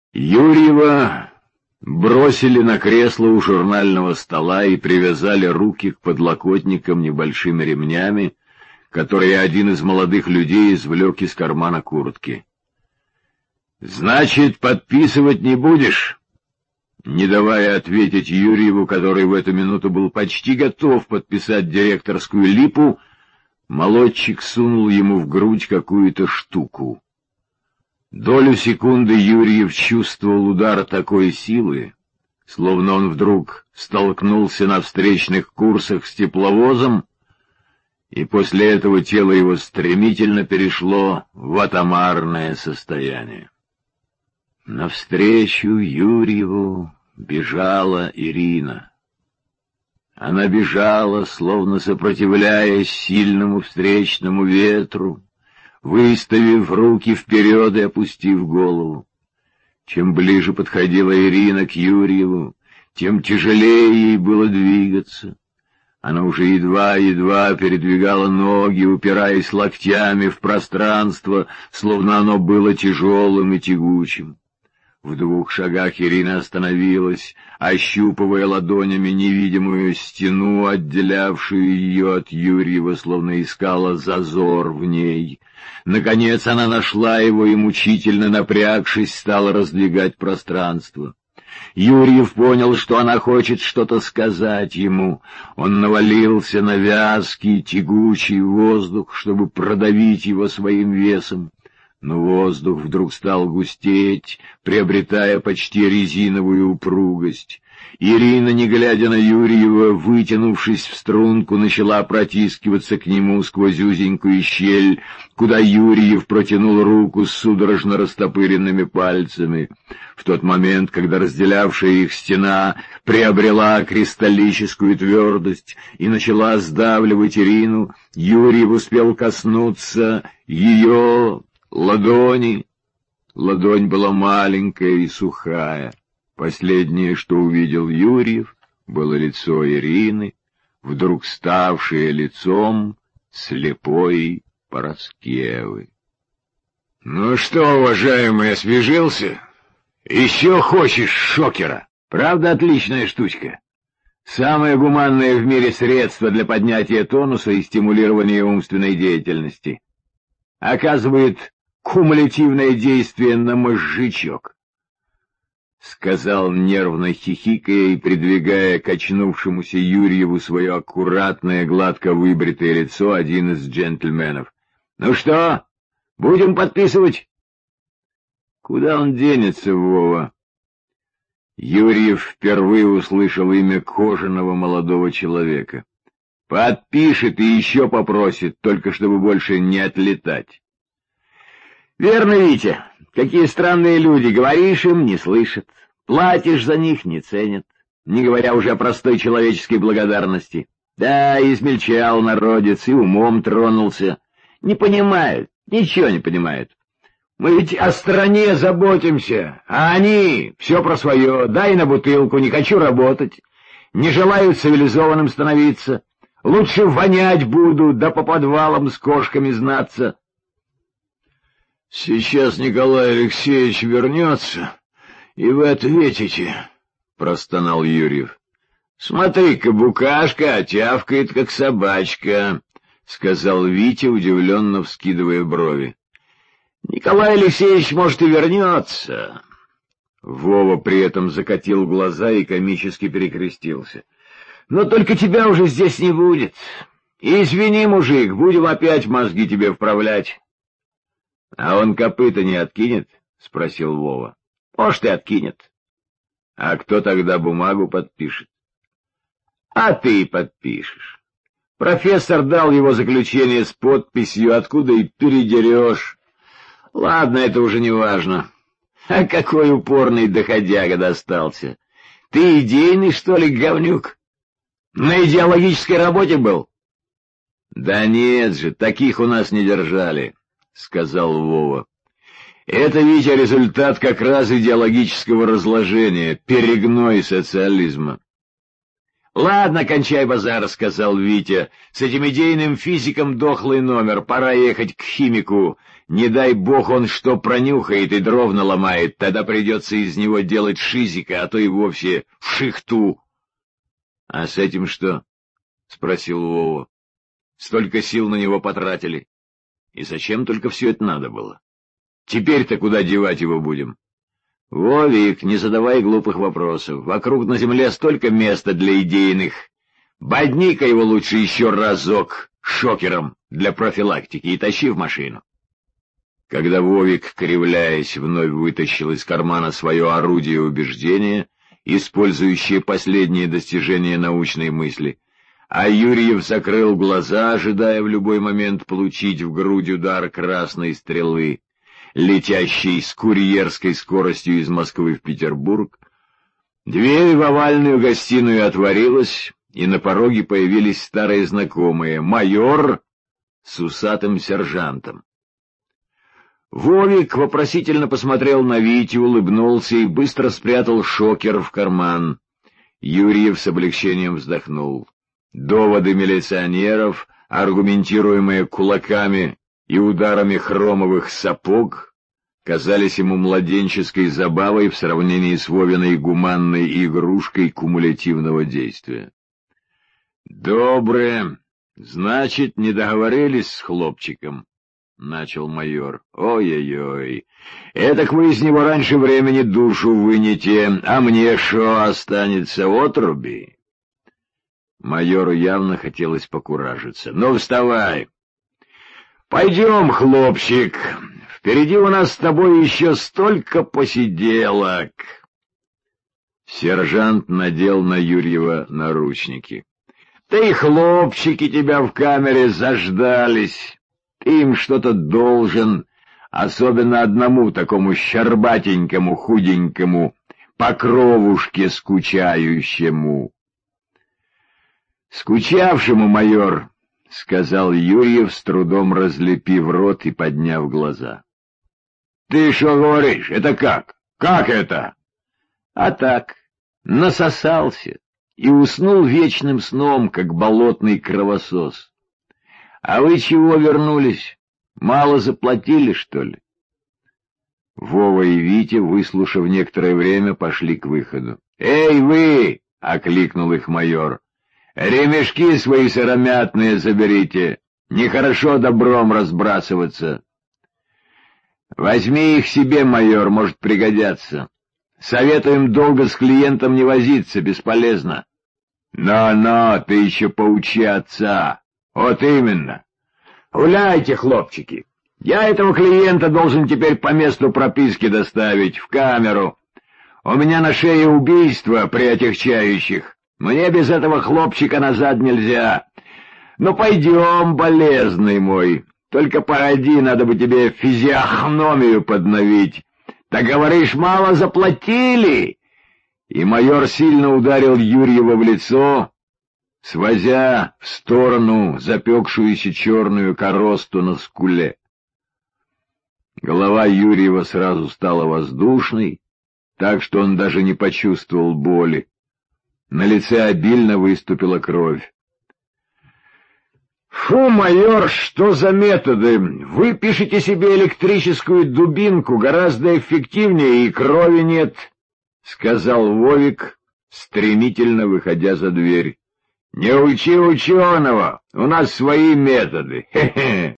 Юрьева бросили на кресло у журнального стола и привязали руки к подлокотникам небольшими ремнями, которые один из молодых людей извлек из кармана куртки. «Значит, подписывать не будешь?» Не давая ответить Юрьеву, который в эту минуту был почти готов подписать директорскую липу, молодчик сунул ему в грудь какую-то штуку. Долю секунды Юрьев чувствовал удар такой силы, словно он вдруг столкнулся на встречных курсах с тепловозом, и после этого тело его стремительно перешло в атомарное состояние. Навстречу Юрьеву бежала Ирина. Она бежала, словно сопротивляясь сильному встречному ветру, выставив руки вперед и опустив голову. Чем ближе подходила Ирина к Юрьеву, тем тяжелее ей было двигаться. Она уже едва-едва передвигала ноги, упираясь локтями в пространство, словно оно было тяжелым и тягучим. В 2 шагах Ирина остановилась, ощупывая ладонями невидимую стену, отделявшую ее от Юрьева, словно искала зазор в ней. Наконец она нашла его и, мучительно напрягшись, стала раздвигать пространство. Юрьев понял, что она хочет что-то сказать ему. Он навалился на вязкий, тягучий воздух, чтобы продавить его своим весом. Но воздух вдруг стал густеть, приобретая почти резиновую упругость. Ирина, не глядя на Юрьева, вытянувшись в струнку, начала протискиваться к нему сквозь узенькую щель, куда Юрьев протянул руку с судорожно растопыренными пальцами. В тот момент, когда разделявшая их стена приобрела кристаллическую твердость и начала сдавливать Ирину, Юрьев успел коснуться ее ладони. Ладонь была маленькая и сухая. Последнее, что увидел Юрьев, было лицо Ирины, вдруг ставшее лицом слепой Параскевы. — Ну что, уважаемый, освежился? Еще хочешь шокера? Правда, отличная штучка. Самое гуманное в мире средство для поднятия тонуса и стимулирования умственной деятельности. Оказывает кумулятивное действие на мозжечок, — сказал, нервно хихикая и придвигая к очнувшемуся Юрьеву свое аккуратное, гладко выбритое лицо один из джентльменов. — Ну что, будем подписывать? — Куда он денется, Вова? Юрьев впервые услышал имя кожаного молодого человека. — Подпишет и еще попросит, только чтобы больше не отлетать. — Верно, Витя. Какие странные люди, говоришь им — не слышат, платишь за них — не ценят, не говоря уже о простой человеческой благодарности. Да, измельчал народец и умом тронулся. Не понимают, ничего не понимают. Мы ведь о стране заботимся, а они все про свое, дай на бутылку, не хочу работать, не желают цивилизованным становиться, лучше вонять буду, да по подвалам с кошками знаться. — Сейчас Николай Алексеевич вернется, и вы ответите, — простонал Юрьев. — Смотри-ка, букашка тявкает, как собачка, — сказал Витя, удивленно вскидывая брови. — Николай Алексеевич, может, и вернется. Вова при этом закатил глаза и комически перекрестился. — Но только тебя уже здесь не будет. Извини, мужик, будем опять мозги тебе вправлять. — А он копыта не откинет? — спросил Вова. — Может, и откинет. — А кто тогда бумагу подпишет? — А ты подпишешь. Профессор дал его заключение с подписью, откуда и передерешь. Ладно, это уже не важно. А какой упорный доходяга достался. Ты идейный, что ли, говнюк? На идеологической работе был? — Да нет же, таких у нас не держали, — сказал Вова. — Это, Витя, результат как раз идеологического разложения, перегной социализма. — Ладно, кончай базар, — сказал Витя. — С этим идейным физиком дохлый номер, пора ехать к химику. Не дай бог он что пронюхает и дров наломает, тогда придется из него делать шизика, а то и вовсе в шихту. — А с этим что? — спросил Вова. — Столько сил на него потратили. И зачем только все это надо было? Теперь-то куда девать его будем? — Вовик, не задавай глупых вопросов. Вокруг на земле столько места для идейных. Бодни-ка его лучше еще разок шокером для профилактики и тащи в машину. Когда Вовик, кривляясь, вновь вытащил из кармана свое орудие убеждения, использующее последние достижения научной мысли, а Юрьев закрыл глаза, ожидая в любой момент получить в грудь удар красной стрелы, летящей с курьерской скоростью из Москвы в Петербург, дверь в овальную гостиную отворилась, и на пороге появились старые знакомые — майор с усатым сержантом. Вовик вопросительно посмотрел на Витю, улыбнулся и быстро спрятал шокер в карман. Юрьев с облегчением вздохнул. Доводы милиционеров, аргументируемые кулаками и ударами хромовых сапог, казались ему младенческой забавой в сравнении с Вовиной гуманной игрушкой кумулятивного действия. «Доброе. Значит, не договорились с хлопчиком?» — начал майор. — Ой-ой-ой, этак вы из него раньше времени душу вынете, а мне шо останется, отруби? Майору явно хотелось покуражиться. — Ну, вставай. — Пойдем, хлопчик, впереди у нас с тобой еще столько посиделок. Сержант надел на Юрьева наручники. — Да и хлопчики тебя в камере заждались. Ты им что-то должен, особенно одному такому щербатенькому, худенькому, по кровушке скучающему. — Скучавшему, майор, — сказал Юрьев, с трудом разлепив рот и подняв глаза. — Ты что говоришь? Это как? Как это? — А так, насосался и уснул вечным сном, как болотный кровосос. — А вы чего вернулись? Мало заплатили, что ли? Вова и Витя, выслушав некоторое время, пошли к выходу. — Эй, вы! — окликнул их майор. — Ремешки свои сыромятные заберите. Нехорошо добром разбрасываться. — Возьми их себе, майор, может пригодятся. Советуем долго с клиентом не возиться, бесполезно. — Но, ты еще поучи отца. Вот именно. Гуляйте, хлопчики. Я этого клиента должен теперь по месту прописки доставить, в камеру. У меня на шее убийство при отягчающих. Мне без этого хлопчика назад нельзя. Ну, пойдем, болезный мой. Только погоди, надо бы тебе физиогномию подновить. Так говоришь, мало заплатили? И майор сильно ударил Юрьева в лицо, свозя в сторону запекшуюся черную коросту на скуле. Голова Юрьева сразу стала воздушной, так что он даже не почувствовал боли. На лице обильно выступила кровь. — Фу, майор, что за методы? Вы пишете себе электрическую дубинку, гораздо эффективнее, и крови нет, — сказал Вовик, стремительно выходя за дверь. — Не учи ученого, у нас свои методы. Хе-хе.